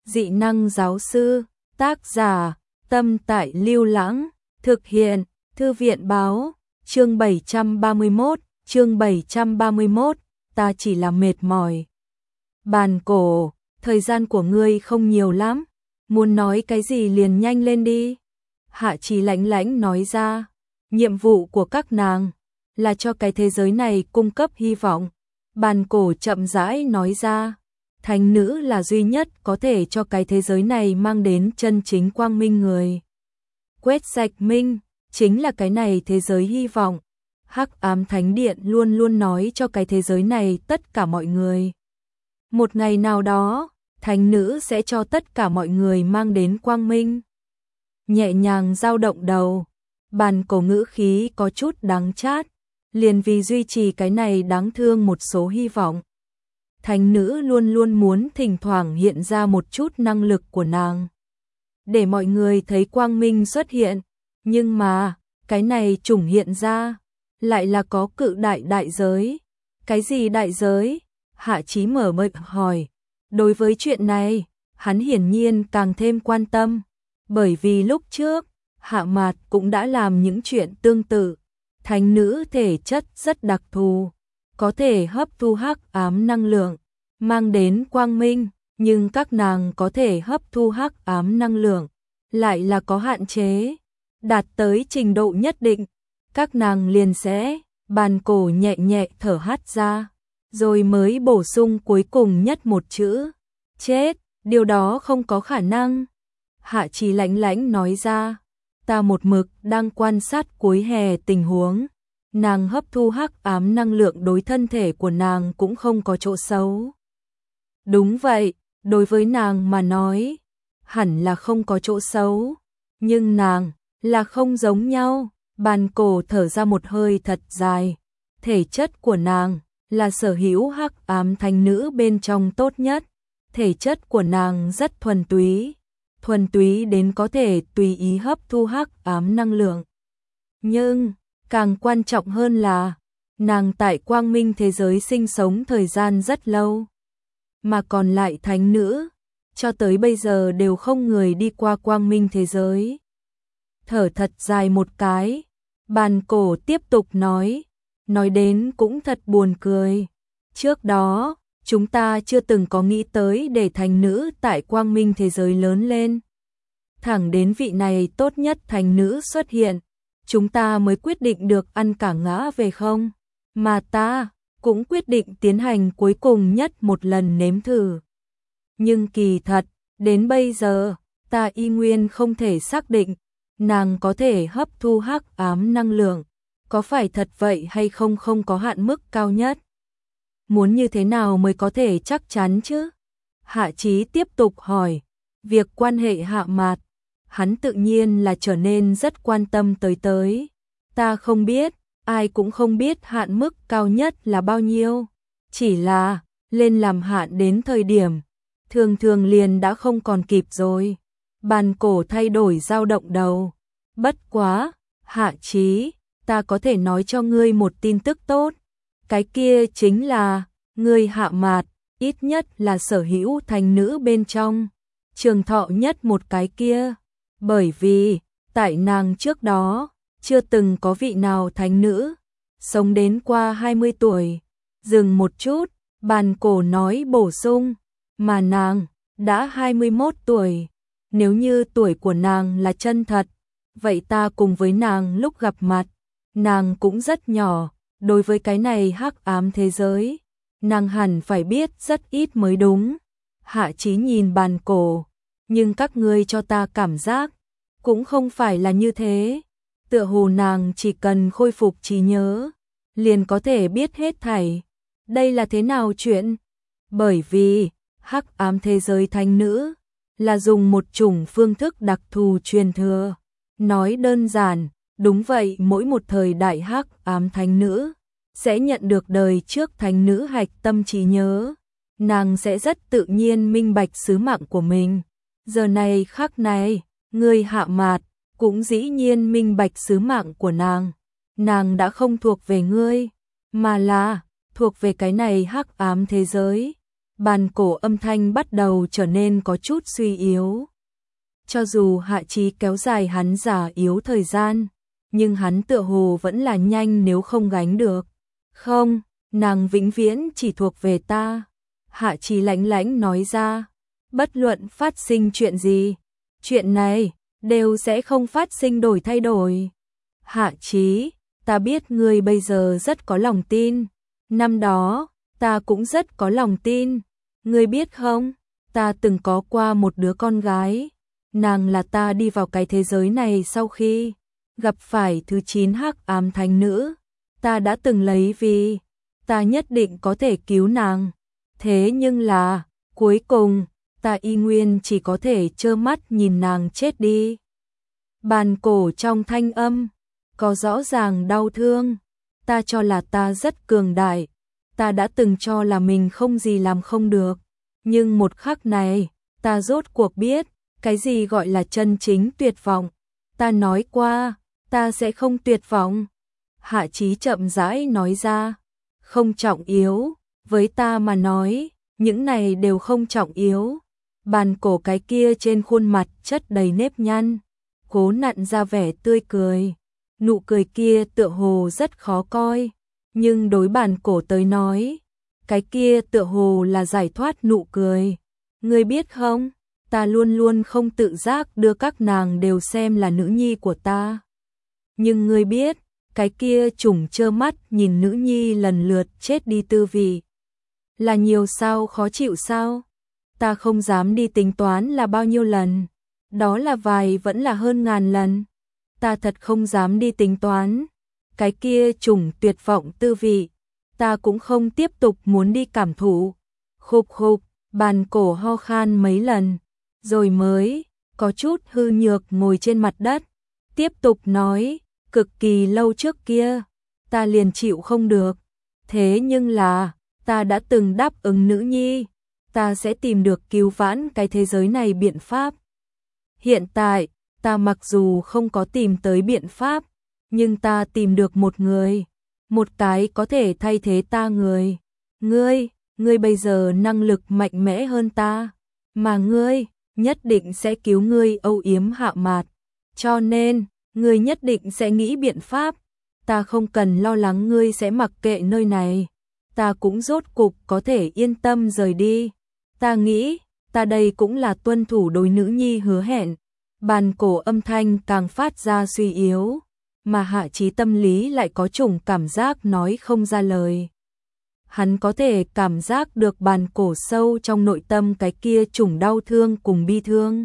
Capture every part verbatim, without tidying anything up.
Dị năng giáo sư, tác giả, Tâm Tại Lưu Lãng, thực hiện, Thư viện báo, chương bảy trăm ba mươi mốt, chương bảy trăm ba mươi mốt, ta chỉ là mệt mỏi. Bàn cổ, thời gian của ngươi không nhiều lắm, muốn nói cái gì liền nhanh lên đi. Hạ Chí lãnh lãnh nói ra, nhiệm vụ của các nàng là cho cái thế giới này cung cấp hy vọng. Bàn cổ chậm rãi nói ra, thánh nữ là duy nhất có thể cho cái thế giới này mang đến chân chính quang minh người. Quét sạch minh, chính là cái này thế giới hy vọng. Hắc ám thánh điện luôn luôn nói cho cái thế giới này tất cả mọi người. Một ngày nào đó, thánh nữ sẽ cho tất cả mọi người mang đến quang minh. Nhẹ nhàng dao động đầu, bàn cổ ngữ khí có chút đắng chát, liền vì duy trì cái này đáng thương một số hy vọng. Thánh nữ luôn luôn muốn thỉnh thoảng hiện ra một chút năng lực của nàng, để mọi người thấy quang minh xuất hiện, nhưng mà, cái này chủng hiện ra, lại là có cự đại đại giới. Cái gì đại giới? Hạ Chí mở miệng hỏi. Đối với chuyện này, hắn hiển nhiên càng thêm quan tâm, bởi vì lúc trước, Hạ Mạt cũng đã làm những chuyện tương tự. Thánh nữ thể chất rất đặc thù, có thể hấp thu hắc ám năng lượng, mang đến quang minh, nhưng các nàng có thể hấp thu hắc ám năng lượng, lại là có hạn chế, đạt tới trình độ nhất định, các nàng liền sẽ, bàn cổ nhẹ nhẹ thở hắt ra, rồi mới bổ sung cuối cùng nhất một chữ, chết, điều đó không có khả năng. Hạ Chí lãnh lãnh nói ra, ta một mực đang quan sát cuối hè tình huống, nàng hấp thu hắc ám năng lượng đối thân thể của nàng cũng không có chỗ xấu. Đúng vậy, đối với nàng mà nói, hẳn là không có chỗ xấu, nhưng nàng là không giống nhau. Bàn cổ thở ra một hơi thật dài, thể chất của nàng là sở hữu hắc ám thánh nữ bên trong tốt nhất, thể chất của nàng rất thuần túy, thuần túy đến có thể tùy ý hấp thu hắc ám năng lượng. Nhưng, càng quan trọng hơn là, nàng tại quang minh thế giới sinh sống thời gian rất lâu, mà còn lại thánh nữ, cho tới bây giờ đều không người đi qua quang minh thế giới. Thở thật dài một cái, bàn cổ tiếp tục nói, nói đến cũng thật buồn cười. Trước đó, chúng ta chưa từng có nghĩ tới để thánh nữ tại quang minh thế giới lớn lên. Thẳng đến vị này tốt nhất thánh nữ xuất hiện, chúng ta mới quyết định được ăn cả ngã về không, mà ta cũng quyết định tiến hành cuối cùng nhất một lần nếm thử. Nhưng kỳ thật, đến bây giờ, ta y nguyên không thể xác định, nàng có thể hấp thu hắc ám năng lượng, có phải thật vậy hay không không có hạn mức cao nhất. Muốn như thế nào mới có thể chắc chắn chứ? Hạ Chí tiếp tục hỏi, việc quan hệ Hạ Mạt, hắn tự nhiên là trở nên rất quan tâm tới tới. Ta không biết, ai cũng không biết hạn mức cao nhất là bao nhiêu, chỉ là, lên làm hạn đến thời điểm, thường thường liền đã không còn kịp rồi. Bàn cổ thay đổi dao động đầu. Bất quá, Hạ Chí, ta có thể nói cho ngươi một tin tức tốt. Cái kia chính là, ngươi Hạ Mạt, ít nhất là sở hữu thánh nữ bên trong, trường thọ nhất một cái kia. Bởi vì, tại nàng trước đó, chưa từng có vị nào thánh nữ, sống đến qua hai mươi tuổi. Dừng một chút, bàn cổ nói bổ sung, mà nàng, đã hai mươi mốt tuổi. Nếu như tuổi của nàng là chân thật, vậy ta cùng với nàng lúc gặp mặt, nàng cũng rất nhỏ, đối với cái này hắc ám thế giới, nàng hẳn phải biết rất ít mới đúng. Hạ Chí nhìn bàn cổ, nhưng các ngươi cho ta cảm giác, cũng không phải là như thế, tựa hồ nàng chỉ cần khôi phục trí nhớ, liền có thể biết hết thảy. Đây là thế nào chuyện? Bởi vì, hắc ám thế giới thánh nữ, là dùng một chủng phương thức đặc thù truyền thừa. Nói đơn giản, đúng vậy, mỗi một thời đại hắc ám thánh nữ sẽ nhận được đời trước thánh nữ hạch tâm trí nhớ, nàng sẽ rất tự nhiên minh bạch sứ mạng của mình. Giờ này khắc này, người Hạ Mạt cũng dĩ nhiên minh bạch sứ mạng của nàng. Nàng đã không thuộc về ngươi, mà là thuộc về cái này hắc ám thế giới. Bàn cổ âm thanh bắt đầu trở nên có chút suy yếu. Cho dù Hạ Chí kéo dài hắn già yếu thời gian, nhưng hắn tựa hồ vẫn là nhanh nếu không gánh được. Không, nàng vĩnh viễn chỉ thuộc về ta. Hạ Chí lãnh lãnh nói ra, bất luận phát sinh chuyện gì, chuyện này đều sẽ không phát sinh đổi thay đổi. Hạ Chí, ta biết ngươi bây giờ rất có lòng tin, năm đó ta cũng rất có lòng tin. Ngươi biết không, ta từng có qua một đứa con gái, nàng là ta đi vào cái thế giới này sau khi gặp phải thứ chín hắc ám thánh nữ, ta đã từng lấy vì ta nhất định có thể cứu nàng. Thế nhưng là, cuối cùng, ta y nguyên chỉ có thể trơ mắt nhìn nàng chết đi. Bàn cổ trong thanh âm, có rõ ràng đau thương. Ta cho là ta rất cường đại, ta đã từng cho là mình không gì làm không được. Nhưng một khắc này, ta rốt cuộc biết, cái gì gọi là chân chính tuyệt vọng. Ta nói qua, ta sẽ không tuyệt vọng. Hạ Chí chậm rãi nói ra, không trọng yếu, với ta mà nói, những này đều không trọng yếu. Bàn cổ cái kia trên khuôn mặt chất đầy nếp nhăn, cố nặn ra vẻ tươi cười. Nụ cười kia tựa hồ rất khó coi, nhưng đối bàn cổ tới nói, cái kia tựa hồ là giải thoát nụ cười. Ngươi biết không, ta luôn luôn không tự giác đưa các nàng đều xem là nữ nhi của ta. Nhưng ngươi biết, cái kia trùng trơ mắt nhìn nữ nhi lần lượt chết đi tư vị. Là nhiều sao, khó chịu sao? Ta không dám đi tính toán là bao nhiêu lần. Đó là vài vẫn là hơn ngàn lần. Ta thật không dám đi tính toán. Cái kia trùng tuyệt vọng tư vị, ta cũng không tiếp tục muốn đi cảm thụ. Khục khục, bàn cổ ho khan mấy lần, rồi mới có chút hư nhược ngồi trên mặt đất. Tiếp tục nói, cực kỳ lâu trước kia, ta liền chịu không được. Thế nhưng là, ta đã từng đáp ứng nữ nhi, ta sẽ tìm được cứu vãn cái thế giới này biện pháp. Hiện tại, ta mặc dù không có tìm tới biện pháp, nhưng ta tìm được một người, một cái có thể thay thế ta người. Ngươi, ngươi bây giờ năng lực mạnh mẽ hơn ta, mà ngươi nhất định sẽ cứu ngươi âu yếm hạ mạt. Cho nên, ngươi nhất định sẽ nghĩ biện pháp. Ta không cần lo lắng ngươi sẽ mặc kệ nơi này. Ta cũng rốt cục có thể yên tâm rời đi. Ta nghĩ, ta đây cũng là tuân thủ đối nữ nhi hứa hẹn. Bàn cổ âm thanh càng phát ra suy yếu, mà Hạ Chí tâm lý lại có chủng cảm giác nói không ra lời. Hắn có thể cảm giác được bàn cổ sâu trong nội tâm cái kia chủng đau thương cùng bi thương.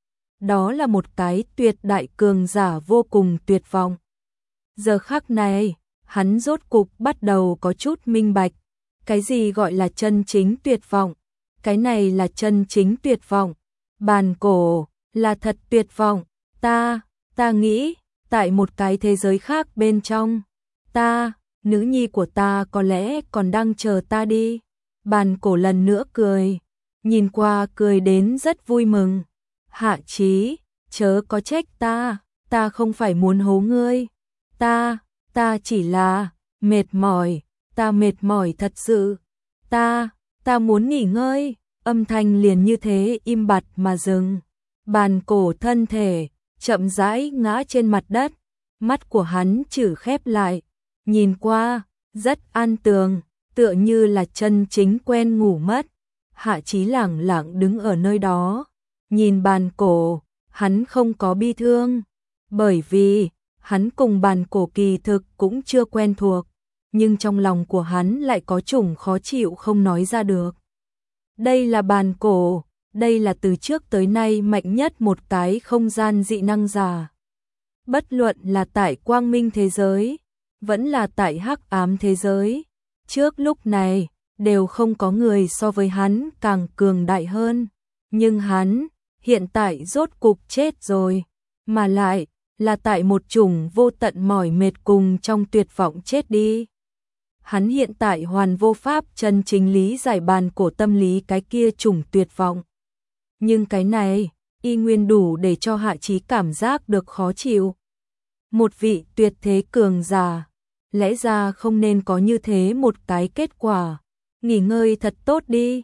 Đó là một cái tuyệt đại cường giả vô cùng tuyệt vọng. Giờ khắc này, hắn rốt cục bắt đầu có chút minh bạch. Cái gì gọi là chân chính tuyệt vọng? Cái này là chân chính tuyệt vọng. Bàn cổ là thật tuyệt vọng. Ta, ta nghĩ, tại một cái thế giới khác bên trong, ta, nữ nhi của ta có lẽ còn đang chờ ta đi. Bàn cổ lần nữa cười, nhìn qua cười đến rất vui mừng. Hạ Chí, chớ có trách ta, ta không phải muốn hố ngươi. Ta, ta chỉ là mệt mỏi, ta mệt mỏi thật sự. Ta, ta muốn nghỉ ngơi. Âm thanh liền như thế im bặt mà dừng. Bàn cổ thân thể chậm rãi ngã trên mặt đất, mắt của hắn chử khép lại, nhìn qua rất an tường, tựa như là chân chính quen ngủ mất. Hạ Chí lẳng lặng đứng ở nơi đó, nhìn bàn cổ, hắn không có bi thương, bởi vì hắn cùng bàn cổ kỳ thực cũng chưa quen thuộc, nhưng trong lòng của hắn lại có chủng khó chịu không nói ra được. Đây là bàn cổ, đây là từ trước tới nay mạnh nhất một cái không gian dị năng giả. Bất luận là tại quang minh thế giới, vẫn là tại hắc ám thế giới, trước lúc này đều không có người so với hắn càng cường đại hơn. Nhưng hắn hiện tại rốt cục chết rồi, mà lại là tại một chủng vô tận mỏi mệt cùng trong tuyệt vọng chết đi. Hắn hiện tại hoàn vô pháp chân chính lý giải bàn cổ tâm lý cái kia chủng tuyệt vọng. Nhưng cái này, y nguyên đủ để cho Hạ Chí cảm giác được khó chịu. Một vị tuyệt thế cường giả, lẽ ra không nên có như thế một cái kết quả. Nghỉ ngơi thật tốt đi.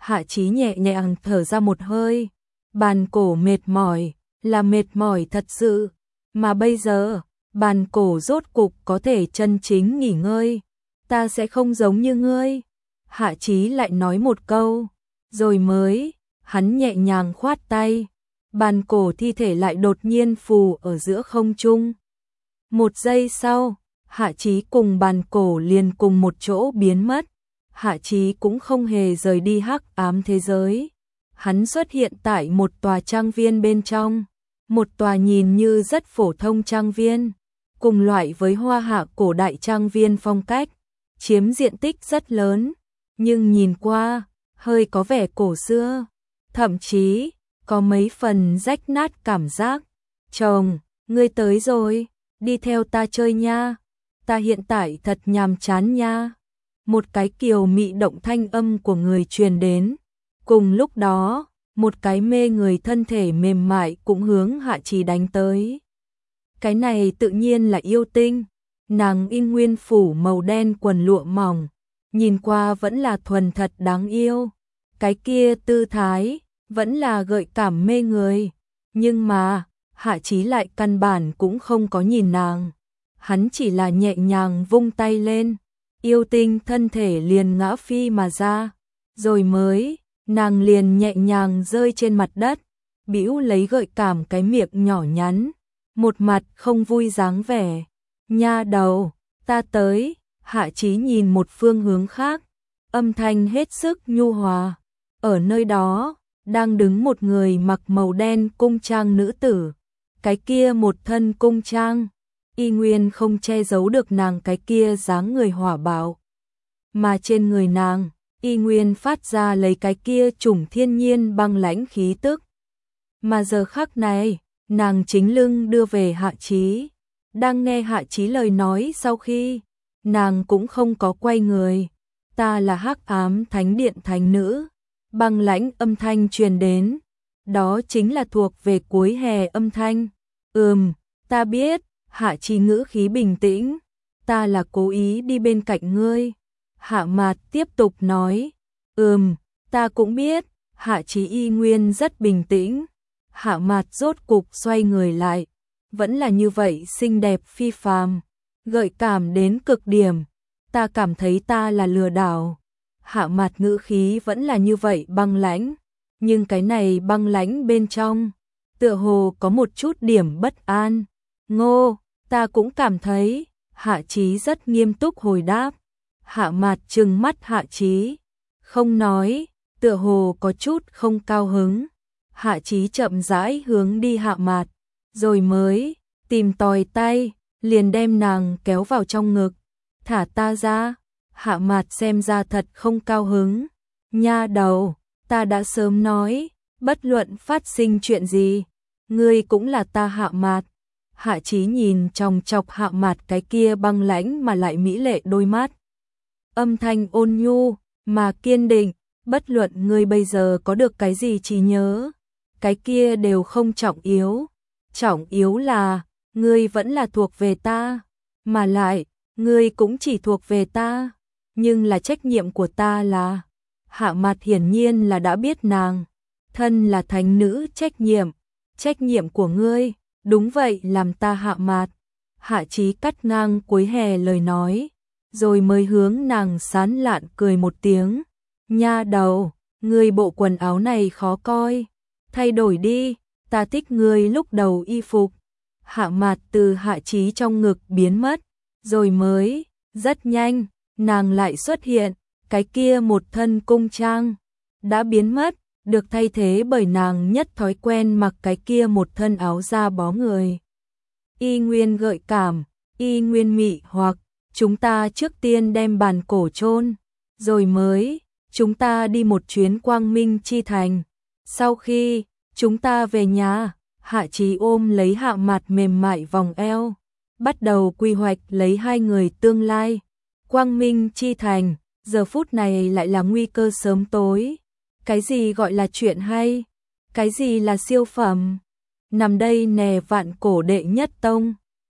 Hạ Chí nhẹ nhàng thở ra một hơi, bàn cổ mệt mỏi, là mệt mỏi thật sự, mà bây giờ, bàn cổ rốt cục có thể chân chính nghỉ ngơi, ta sẽ không giống như ngươi. Hạ Chí lại nói một câu, rồi mới, hắn nhẹ nhàng khoát tay, bàn cổ thi thể lại đột nhiên phù ở giữa không trung. Một giây sau, Hạ Chí cùng bàn cổ liền cùng một chỗ biến mất. Hạ Chí cũng không hề rời đi hắc ám thế giới. Hắn xuất hiện tại một tòa trang viên bên trong, một tòa nhìn như rất phổ thông trang viên, cùng loại với hoa hạ cổ đại trang viên phong cách, chiếm diện tích rất lớn, nhưng nhìn qua, hơi có vẻ cổ xưa, thậm chí, có mấy phần rách nát cảm giác. Chồng, ngươi tới rồi, đi theo ta chơi nha, ta hiện tại thật nhàm chán nha. Một cái kiều mị động thanh âm của người truyền đến. Cùng lúc đó, một cái mê người thân thể mềm mại cũng hướng Hạ Chí đánh tới. Cái này tự nhiên là yêu tinh, nàng in nguyên phủ màu đen quần lụa mỏng, nhìn qua vẫn là thuần thật đáng yêu. Cái kia tư thái, vẫn là gợi cảm mê người, nhưng mà, Hạ Chí lại căn bản cũng không có nhìn nàng. Hắn chỉ là nhẹ nhàng vung tay lên, yêu tinh thân thể liền ngã phi mà ra, rồi mới, nàng liền nhẹ nhàng rơi trên mặt đất, bĩu lấy gợi cảm cái miệng nhỏ nhắn, một mặt không vui dáng vẻ. Nha đầu, ta tới. Hạ Chí nhìn một phương hướng khác, âm thanh hết sức nhu hòa. Ở nơi đó, đang đứng một người mặc màu đen cung trang nữ tử. Cái kia một thân cung trang, y nguyên không che giấu được nàng cái kia dáng người hỏa bạo. Mà trên người nàng, y nguyên phát ra lấy cái kia chủng thiên nhiên băng lãnh khí tức. Mà giờ khắc này, nàng chính lưng đưa về Hạ Chí. Đang nghe Hạ Chí lời nói sau khi, nàng cũng không có quay người. Ta là Hắc Ám Thánh Điện thánh nữ. Băng lãnh âm thanh truyền đến. Đó chính là thuộc về cuối hè âm thanh. Ừm, ta biết. Hạ Chí ngữ khí bình tĩnh. Ta là cố ý đi bên cạnh ngươi. Hạ Mạt tiếp tục nói. Ừm, ta cũng biết. Hạ Chí y nguyên rất bình tĩnh. Hạ Mạt rốt cục xoay người lại. Vẫn là như vậy xinh đẹp phi phàm, gợi cảm đến cực điểm. Ta cảm thấy ta là lừa đảo. Hạ Mạt ngữ khí vẫn là như vậy băng lãnh, nhưng cái này băng lãnh bên trong, tựa hồ có một chút điểm bất an. Ngô, ta cũng cảm thấy. Hạ Chí rất nghiêm túc hồi đáp. Hạ Mạt trừng mắt Hạ Chí, không nói, tựa hồ có chút không cao hứng. Hạ Chí chậm rãi hướng đi Hạ Mạt, rồi mới tìm tòi tay, liền đem nàng kéo vào trong ngực. Thả ta ra. Hạ Mạt xem ra thật không cao hứng. Nha đầu, ta đã sớm nói, bất luận phát sinh chuyện gì, ngươi cũng là ta Hạ Mạt. Hạ Chí nhìn chòng chọc Hạ Mạt cái kia băng lãnh mà lại mỹ lệ đôi mắt. Âm thanh ôn nhu, mà kiên định, bất luận ngươi bây giờ có được cái gì trí nhớ, cái kia đều không trọng yếu. Trọng yếu là, ngươi vẫn là thuộc về ta, mà lại, ngươi cũng chỉ thuộc về ta, nhưng là trách nhiệm của ta là. Hạ Mạt hiển nhiên là đã biết nàng, thân là thánh nữ trách nhiệm, trách nhiệm của ngươi, đúng vậy làm ta Hạ Mạt. Hạ Chí cắt ngang cuối hè lời nói, rồi mới hướng nàng sán lạn cười một tiếng. Nha đầu, ngươi bộ quần áo này khó coi, thay đổi đi, ta thích ngươi lúc đầu y phục. Hạ Mạt từ Hạ Chí trong ngực biến mất, rồi mới, rất nhanh, nàng lại xuất hiện, cái kia một thân cung trang, đã biến mất, được thay thế bởi nàng nhất thói quen mặc cái kia một thân áo da bó người. Y nguyên gợi cảm, y nguyên mị hoặc, chúng ta trước tiên đem bàn cổ chôn, rồi mới, chúng ta đi một chuyến Quang Minh Chi Thành. Sau khi, chúng ta về nhà, Hạ Chí ôm lấy Hạ Mạt mềm mại vòng eo, bắt đầu quy hoạch lấy hai người tương lai. Quang Minh Chi Thành, giờ phút này lại là nguy cơ sớm tối. Cái gì gọi là chuyện hay? Cái gì là siêu phẩm? Nằm đây nè vạn cổ đệ nhất tông.